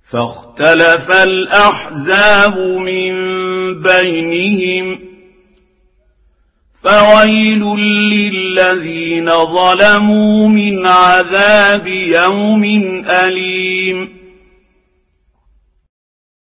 فاختلف الأحزاب من بينهم فويل للذين ظلموا من عذاب يوم أليم